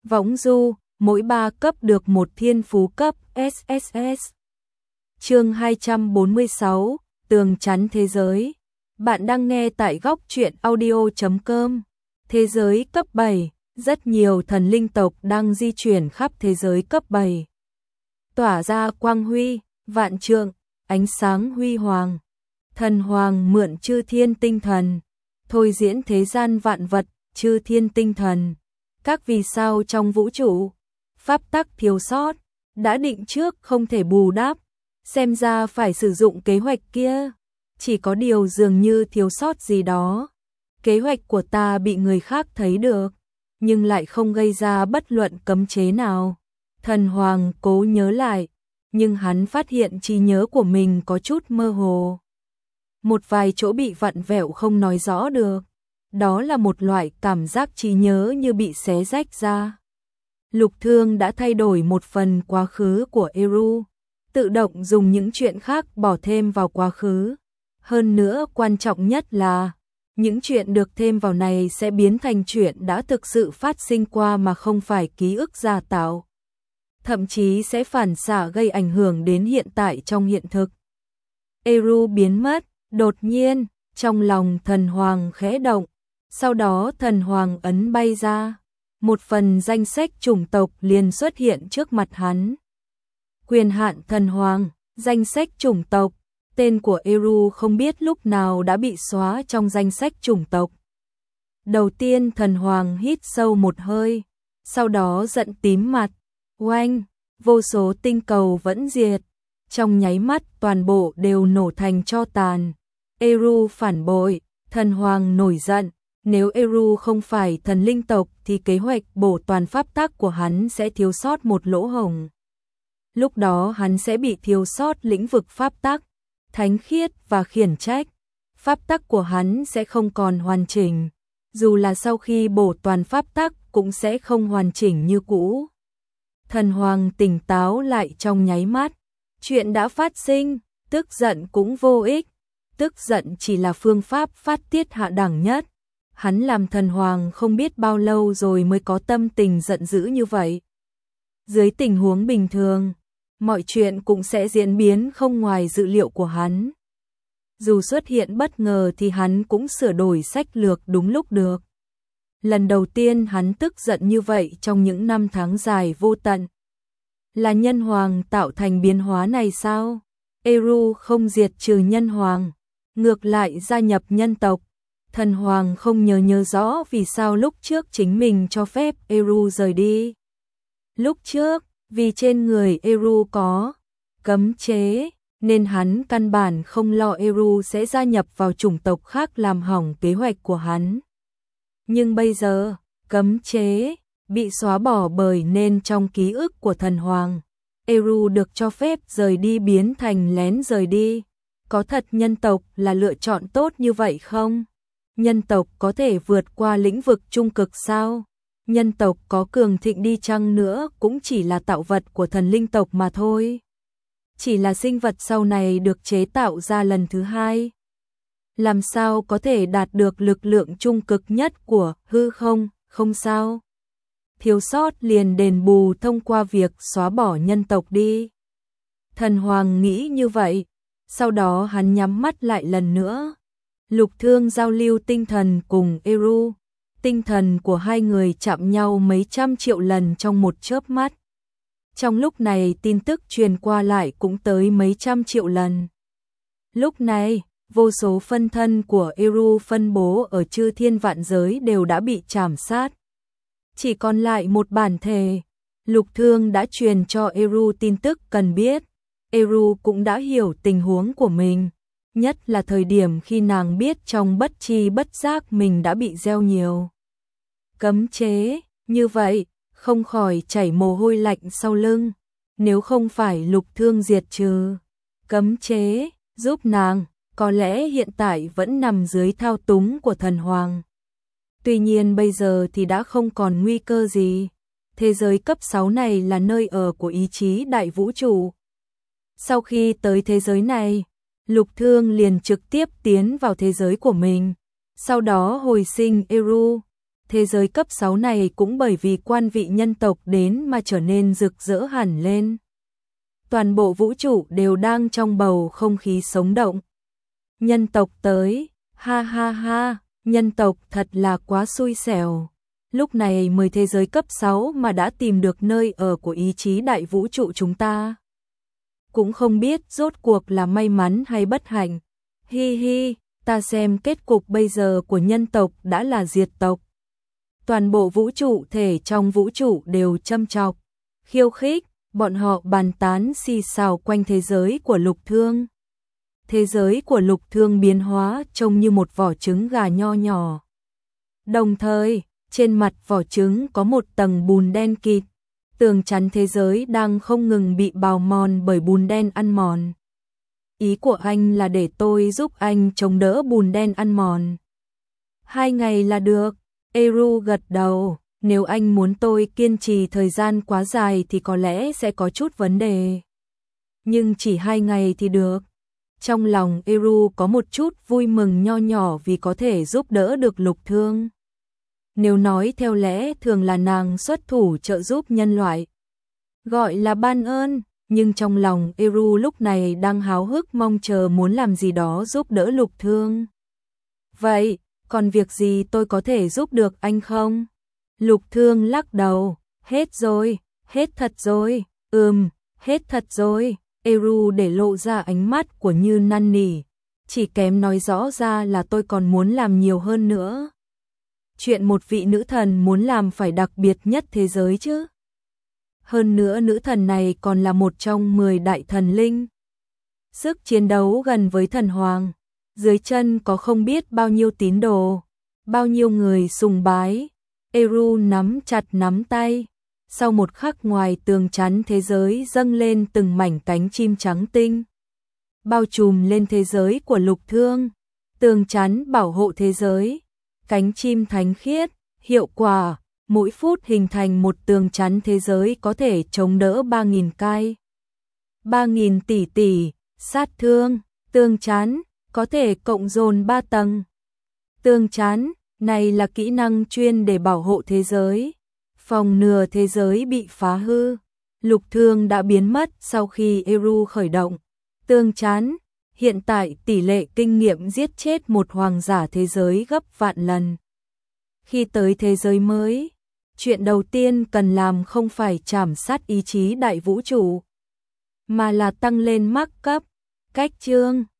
Võng du, mỗi 3 cấp được một thiên phú cấp SSS. Chương 246, tường chắn thế giới. Bạn đang nghe tại góc truyện audio.com. Thế giới cấp 7, rất nhiều thần linh tộc đang di chuyển khắp thế giới cấp 7. Tỏa ra quang huy, vạn trượng, ánh sáng huy hoàng. Thần hoàng mượn chư thiên tinh thần, thôi diễn thế gian vạn vật, chư thiên tinh thần. Các vì sao trong vũ trụ, pháp tắc thiếu sót, đã định trước không thể bù đắp, xem ra phải sử dụng kế hoạch kia. Chỉ có điều dường như thiếu sót gì đó. Kế hoạch của ta bị người khác thấy được, nhưng lại không gây ra bất luận cấm chế nào. Thần hoàng cố nhớ lại, nhưng hắn phát hiện trí nhớ của mình có chút mơ hồ. Một vài chỗ bị vặn vẹo không nói rõ được. Đó là một loại cảm giác trí nhớ như bị xé rách ra. Lục Thương đã thay đổi một phần quá khứ của Eru, tự động dùng những chuyện khác bỏ thêm vào quá khứ. Hơn nữa quan trọng nhất là, những chuyện được thêm vào này sẽ biến thành chuyện đã thực sự phát sinh qua mà không phải ký ức giả tạo. Thậm chí sẽ phản xạ gây ảnh hưởng đến hiện tại trong hiện thực. Eru biến mất, đột nhiên, trong lòng thần hoàng khẽ động. Sau đó thần hoàng ấn bay ra, một phần danh sách chủng tộc liền xuất hiện trước mặt hắn. Quyền hạn thần hoàng, danh sách chủng tộc, tên của Eru không biết lúc nào đã bị xóa trong danh sách chủng tộc. Đầu tiên thần hoàng hít sâu một hơi, sau đó giận tím mặt, oanh, vô số tinh cầu vẫn diệt, trong nháy mắt toàn bộ đều nổ thành tro tàn. Eru phản bội, thần hoàng nổi giận. Nếu Eru không phải thần linh tộc thì kế hoạch bổ toàn pháp tắc của hắn sẽ thiếu sót một lỗ hổng. Lúc đó hắn sẽ bị thiếu sót lĩnh vực pháp tắc, thánh khiết và khiển trách. Pháp tắc của hắn sẽ không còn hoàn chỉnh. Dù là sau khi bổ toàn pháp tắc cũng sẽ không hoàn chỉnh như cũ. Thần hoàng tỉnh táo lại trong nháy mắt. Chuyện đã phát sinh, tức giận cũng vô ích. Tức giận chỉ là phương pháp phát tiết hạ đẳng nhất. Hắn làm thần hoàng không biết bao lâu rồi mới có tâm tình giận dữ như vậy. Dưới tình huống bình thường, mọi chuyện cũng sẽ diễn biến không ngoài dự liệu của hắn. Dù xuất hiện bất ngờ thì hắn cũng sửa đổi sách lược đúng lúc được. Lần đầu tiên hắn tức giận như vậy trong những năm tháng dài vô tận. Là nhân hoàng tạo thành biến hóa này sao? Eru không diệt trừ nhân hoàng, ngược lại gia nhập nhân tộc. Thần hoàng không nhớ rõ vì sao lúc trước chính mình cho phép Eru rời đi. Lúc trước, vì trên người Eru có cấm chế, nên hắn căn bản không lo Eru sẽ gia nhập vào chủng tộc khác làm hỏng kế hoạch của hắn. Nhưng bây giờ, cấm chế bị xóa bỏ bởi nên trong ký ức của thần hoàng, Eru được cho phép rời đi biến thành lén rời đi. Có thật nhân tộc là lựa chọn tốt như vậy không? Nhân tộc có thể vượt qua lĩnh vực trung cực sao? Nhân tộc có cường thịnh đi chăng nữa cũng chỉ là tạo vật của thần linh tộc mà thôi. Chỉ là sinh vật sau này được chế tạo ra lần thứ hai. Làm sao có thể đạt được lực lượng trung cực nhất của hư không, không sao? Thiếu sót liền đền bù thông qua việc xóa bỏ nhân tộc đi. Thần hoàng nghĩ như vậy, sau đó hắn nhắm mắt lại lần nữa. Lục Thương giao lưu tinh thần cùng Eru, tinh thần của hai người chạm nhau mấy trăm triệu lần trong một chớp mắt. Trong lúc này tin tức truyền qua lại cũng tới mấy trăm triệu lần. Lúc này, vô số phân thân của Eru phân bố ở chư thiên vạn giới đều đã bị chảm sát. Chỉ còn lại một bản thể. Lục Thương đã truyền cho Eru tin tức cần biết. Eru cũng đã hiểu tình huống của mình. Nhất là thời điểm khi nàng biết trong bất tri bất giác mình đã bị gieo nhiều cấm chế, như vậy, không khỏi chảy mồ hôi lạnh sau lưng. Nếu không phải Lục Thương diệt trừ cấm chế, giúp nàng, có lẽ hiện tại vẫn nằm dưới thao túng của thần hoàng. Tuy nhiên bây giờ thì đã không còn nguy cơ gì. Thế giới cấp 6 này là nơi ở của ý chí đại vũ trụ. Sau khi tới thế giới này, Lục Thương liền trực tiếp tiến vào thế giới của mình, sau đó hồi sinh Eru. Thế giới cấp 6 này cũng bởi vì quan vị nhân tộc đến mà trở nên rực rỡ hẳn lên. Toàn bộ vũ trụ đều đang trong bầu không khí sống động. Nhân tộc tới, ha ha ha, nhân tộc thật là quá xui xẻo. Lúc này 10 thế giới cấp 6 mà đã tìm được nơi ở của ý chí đại vũ trụ chúng ta. Cũng không biết rốt cuộc là may mắn hay bất hạnh. Hi hi, ta xem kết cục bây giờ của nhân tộc đã là diệt tộc. Toàn bộ vũ trụ thể trong vũ trụ đều châm chọc, khiêu khích, bọn họ bàn tán xì xào quanh thế giới của Lục Thương. Thế giới của Lục Thương biến hóa trông như một vỏ trứng gà nho nhỏ. Đồng thời, trên mặt vỏ trứng có một tầng bùn đen kịt, tường chắn thế giới đang không ngừng bị bào mòn bởi bùn đen ăn mòn. Ý của anh là để tôi giúp anh chống đỡ bùn đen ăn mòn. 2 ngày là được, Eru gật đầu, nếu anh muốn tôi kiên trì thời gian quá dài thì có lẽ sẽ có chút vấn đề. Nhưng chỉ 2 ngày thì được. Trong lòng Eru có một chút vui mừng nho nhỏ vì có thể giúp đỡ được Lục Thương. Nếu nói theo lẽ thường là nàng xuất thủ trợ giúp nhân loại, gọi là ban ơn, nhưng trong lòng Eru lúc này đang háo hức mong chờ muốn làm gì đó giúp đỡ Lục Thương. Vậy, còn việc gì tôi có thể giúp được anh không? Lục Thương lắc đầu, hết rồi, hết thật rồi, hết thật rồi. Eru để lộ ra ánh mắt của như năn nỉ, chỉ kém nói rõ ra là tôi còn muốn làm nhiều hơn nữa. Chuyện một vị nữ thần muốn làm phải đặc biệt nhất thế giới chứ. Hơn nữa nữ thần này còn là một trong 10 đại thần linh. Sức chiến đấu gần với thần hoàng, dưới chân có không biết bao nhiêu tín đồ, bao nhiêu người sùng bái. Eru nắm chặt nắm tay. Sau một khắc ngoài tường chắn thế giới dâng lên từng mảnh cánh chim trắng tinh, bao trùm lên thế giới của Lục Thương. Tường chắn bảo hộ thế giới, cánh chim thánh khiết, hiệu quả, mỗi phút hình thành một tường chắn thế giới có thể chống đỡ 3.000 cai. 3.000 tỷ sát thương, tường chắn có thể cộng dồn 3 tầng. Tường chắn này là kỹ năng chuyên để bảo hộ thế giới, phòng ngừa thế giới bị phá hư. Lục Thương đã biến mất sau khi Eru khởi động tường chắn. Hiện tại tỷ lệ kinh nghiệm giết chết một hoàng giả thế giới gấp vạn lần. Khi tới thế giới mới, chuyện đầu tiên cần làm không phải trảm sát ý chí đại vũ trụ, mà là tăng lên mắc cấp. Cách chương